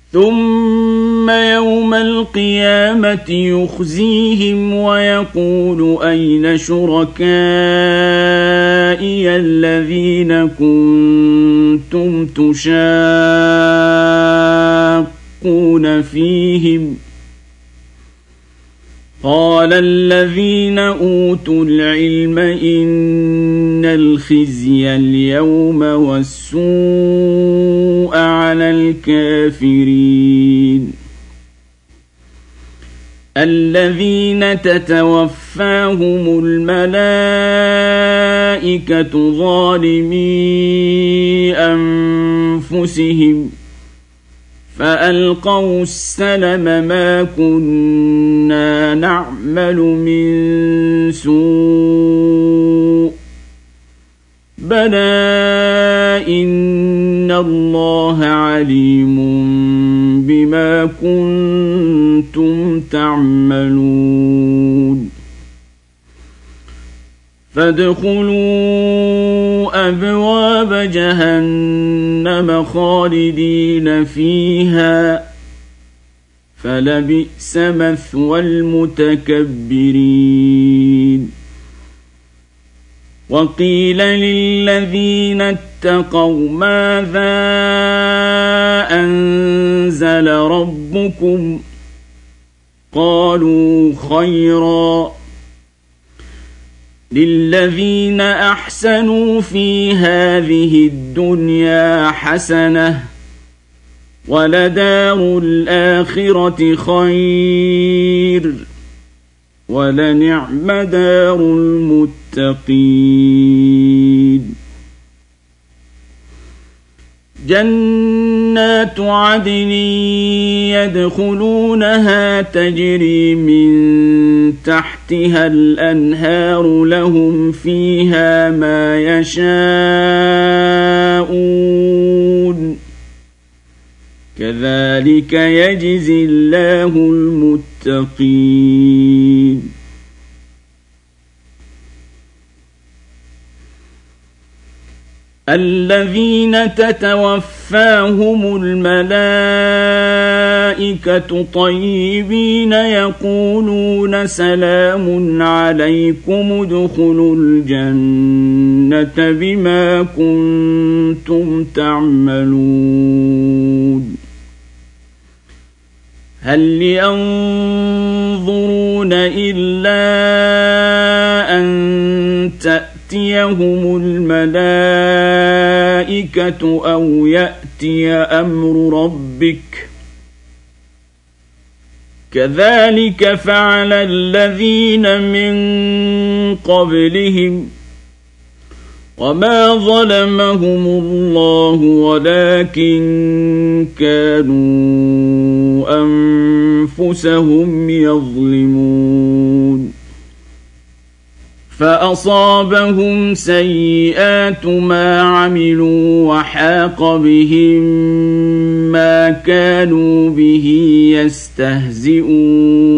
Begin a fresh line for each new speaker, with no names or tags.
ثم يوم القيامة يخزيهم ويقول أين شركائي الذين كنتم تشاقون فيهم قال الذين أوتوا العلم إن الخزي اليوم والسوء على الكافرين الذين تتوفاهم الملائكة ظالمي أنفسهم فألقوا السلم ما كنا نعمل من سوء بلى إن الله عليم بما كنتم تعملون فادخلوا أبواب جهنم خالدين فيها فلبئس مثوى المتكبرين وقيل للذين اتقوا ماذا أنزل ربكم قالوا خيرا للذين أحسنوا في هذه الدنيا حسنة ولدار الآخرة خير ولنعم دار المتقين جنات عدن يدخلونها تجري من تحتها الأنهار لهم فيها ما يشاءون كذلك يجزي الله المتقين الذين تتوفاهم الملائكة طيبين يقولون سلام عليكم ادخلوا الجنة بما كنتم تعملون هل ينظرون إلا أن تأتيهم الملائكة أو يأتي أمر ربك كذلك فعل الذين من قبلهم وما ظلمهم الله ولكن كانوا أنفسهم يظلمون فأصابهم سيئات ما عملوا وحاق بهم ما كانوا به يستهزئون